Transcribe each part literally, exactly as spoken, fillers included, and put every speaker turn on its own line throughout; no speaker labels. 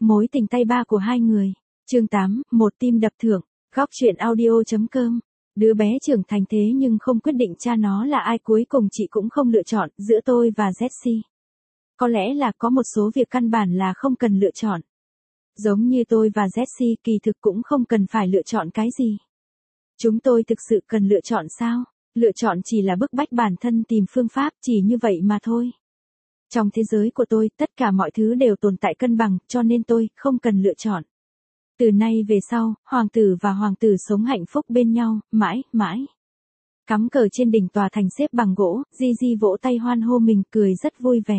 mối tình tay ba của hai người. Chương tám, một tim đập thưởng. Góc truyện audio.com. Đứa bé trưởng thành thế nhưng không quyết định cha nó là ai, cuối cùng chị cũng không lựa chọn giữa tôi và Jessie. Có lẽ là có một số việc căn bản là không cần lựa chọn. Giống như tôi và Jessie kỳ thực cũng không cần phải lựa chọn cái gì. Chúng tôi thực sự cần lựa chọn sao? Lựa chọn chỉ là bức bách bản thân tìm phương pháp, chỉ như vậy mà thôi. Trong thế giới của tôi, tất cả mọi thứ đều tồn tại cân bằng, cho nên tôi không cần lựa chọn. Từ nay về sau, hoàng tử và hoàng tử sống hạnh phúc bên nhau, mãi, mãi. Cắm cờ trên đỉnh tòa thành xếp bằng gỗ, Gigi vỗ tay hoan hô mình, cười rất vui vẻ.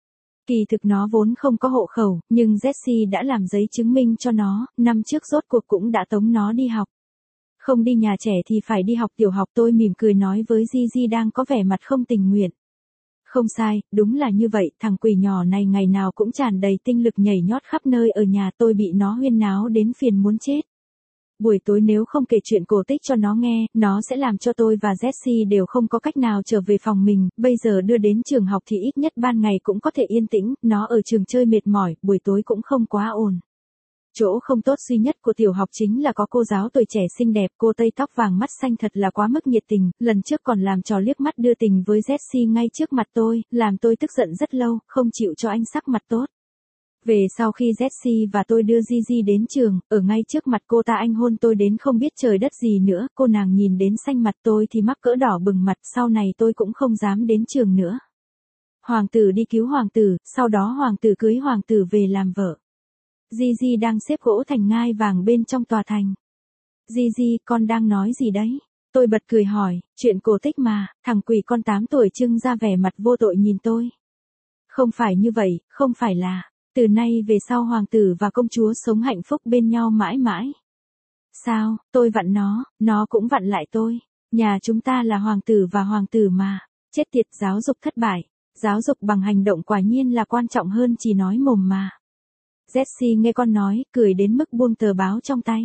Kỳ thực nó vốn không có hộ khẩu, nhưng Jessie đã làm giấy chứng minh cho nó, năm trước rốt cuộc cũng đã tống nó đi học. Không đi nhà trẻ thì phải đi học tiểu học, tôi mỉm cười nói với Gigi đang có vẻ mặt không tình nguyện. Không sai, đúng là như vậy, thằng quỷ nhỏ này ngày nào cũng tràn đầy tinh lực nhảy nhót khắp nơi ở nhà, tôi bị nó huyên náo đến phiền muốn chết. Buổi tối nếu không kể chuyện cổ tích cho nó nghe, nó sẽ làm cho tôi và Jessie đều không có cách nào trở về phòng mình, bây giờ đưa đến trường học thì ít nhất ban ngày cũng có thể yên tĩnh, nó ở trường chơi mệt mỏi, buổi tối cũng không quá ồn. Chỗ không tốt duy nhất của tiểu học chính là có cô giáo tuổi trẻ xinh đẹp, cô tây tóc vàng mắt xanh thật là quá mức nhiệt tình, lần trước còn làm trò liếc mắt đưa tình với Jessie ngay trước mặt tôi, làm tôi tức giận rất lâu, không chịu cho anh sắc mặt tốt. Về sau khi Jessie và tôi đưa Gigi đến trường, ở ngay trước mặt cô ta anh hôn tôi đến không biết trời đất gì nữa, cô nàng nhìn đến xanh mặt, tôi thì mắc cỡ đỏ bừng mặt, sau này tôi cũng không dám đến trường nữa. Hoàng tử đi cứu hoàng tử, sau đó hoàng tử cưới hoàng tử về làm vợ. Gigi đang xếp gỗ thành ngai vàng bên trong tòa thành. Gigi, con đang nói gì đấy? Tôi bật cười hỏi, chuyện cổ tích mà, thằng quỷ con tám tuổi trưng ra vẻ mặt vô tội nhìn tôi. Không phải như vậy, không phải là, từ nay về sau hoàng tử và công chúa sống hạnh phúc bên nhau mãi mãi. Sao, tôi vặn nó, nó cũng vặn lại tôi. Nhà chúng ta là hoàng tử và hoàng tử mà. Chết tiệt, giáo dục thất bại. Giáo dục bằng hành động quả nhiên là quan trọng hơn chỉ nói mồm mà. Jessie nghe con nói, cười đến mức buông tờ báo trong tay.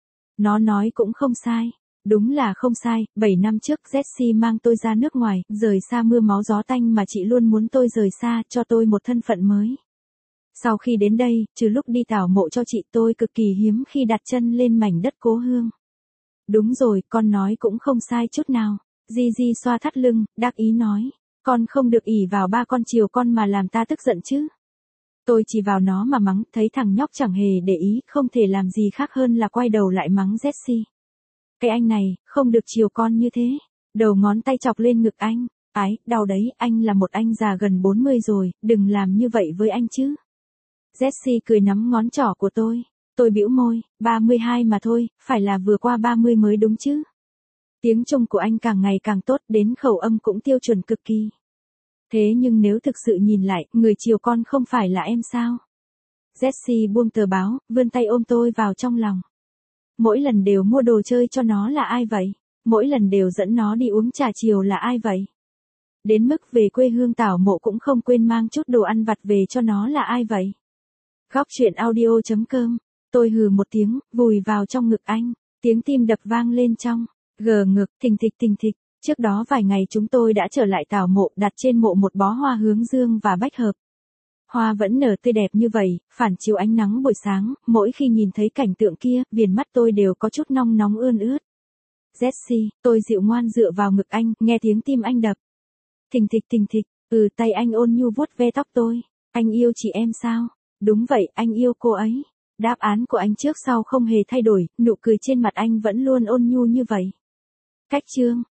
Nó nói cũng không sai. Đúng là không sai, bảy năm trước Jessie mang tôi ra nước ngoài, rời xa mưa máu gió tanh mà chị luôn muốn tôi rời xa, cho tôi một thân phận mới. Sau khi đến đây, trừ lúc đi tảo mộ cho chị, tôi cực kỳ hiếm khi đặt chân lên mảnh đất cố hương. Đúng rồi, con nói cũng không sai chút nào. Gigi xoa thắt lưng, đắc ý nói. Con không được ỷ vào ba con chiều con mà làm ta tức giận chứ. Tôi chỉ vào nó mà mắng, thấy thằng nhóc chẳng hề để ý, không thể làm gì khác hơn là quay đầu lại mắng Jessie. Cái anh này, không được chiều con như thế. Đầu ngón tay chọc lên ngực anh. Ái, đau đấy, anh là một anh già gần bốn mươi rồi, đừng làm như vậy với anh chứ. Jessie cười nắm ngón trỏ của tôi. Tôi bĩu môi, ba mươi hai mà thôi, phải là vừa qua ba mươi mới đúng chứ. Tiếng Trung của anh càng ngày càng tốt, đến khẩu âm cũng tiêu chuẩn cực kỳ. Thế nhưng nếu thực sự nhìn lại, người chiều con không phải là em sao? Jessie buông tờ báo, vươn tay ôm tôi vào trong lòng. Mỗi lần đều mua đồ chơi cho nó là ai vậy? Mỗi lần đều dẫn nó đi uống trà chiều là ai vậy? Đến mức về quê hương tảo mộ cũng không quên mang chút đồ ăn vặt về cho nó là ai vậy? Góc truyện audio.com. Tôi hừ một tiếng, vùi vào trong ngực anh. Tiếng tim đập vang lên trong. Gờ ngực, thình thịch thình thịch. Trước đó vài ngày chúng tôi đã trở lại tảo mộ, đặt trên mộ một bó hoa hướng dương và bách hợp. Hoa vẫn nở tươi đẹp như vậy, phản chiếu ánh nắng buổi sáng, mỗi khi nhìn thấy cảnh tượng kia, viền mắt tôi đều có chút nong nóng ươn ướt. Jessie, tôi dịu ngoan dựa vào ngực anh, nghe tiếng tim anh đập. Thình thịch thình thịch, ừ, tay anh ôn nhu vuốt ve tóc tôi. Anh yêu chị em sao? Đúng vậy, anh yêu cô ấy. Đáp án của anh trước sau không hề thay đổi, nụ cười trên mặt anh vẫn luôn ôn nhu như vậy. Cách chương.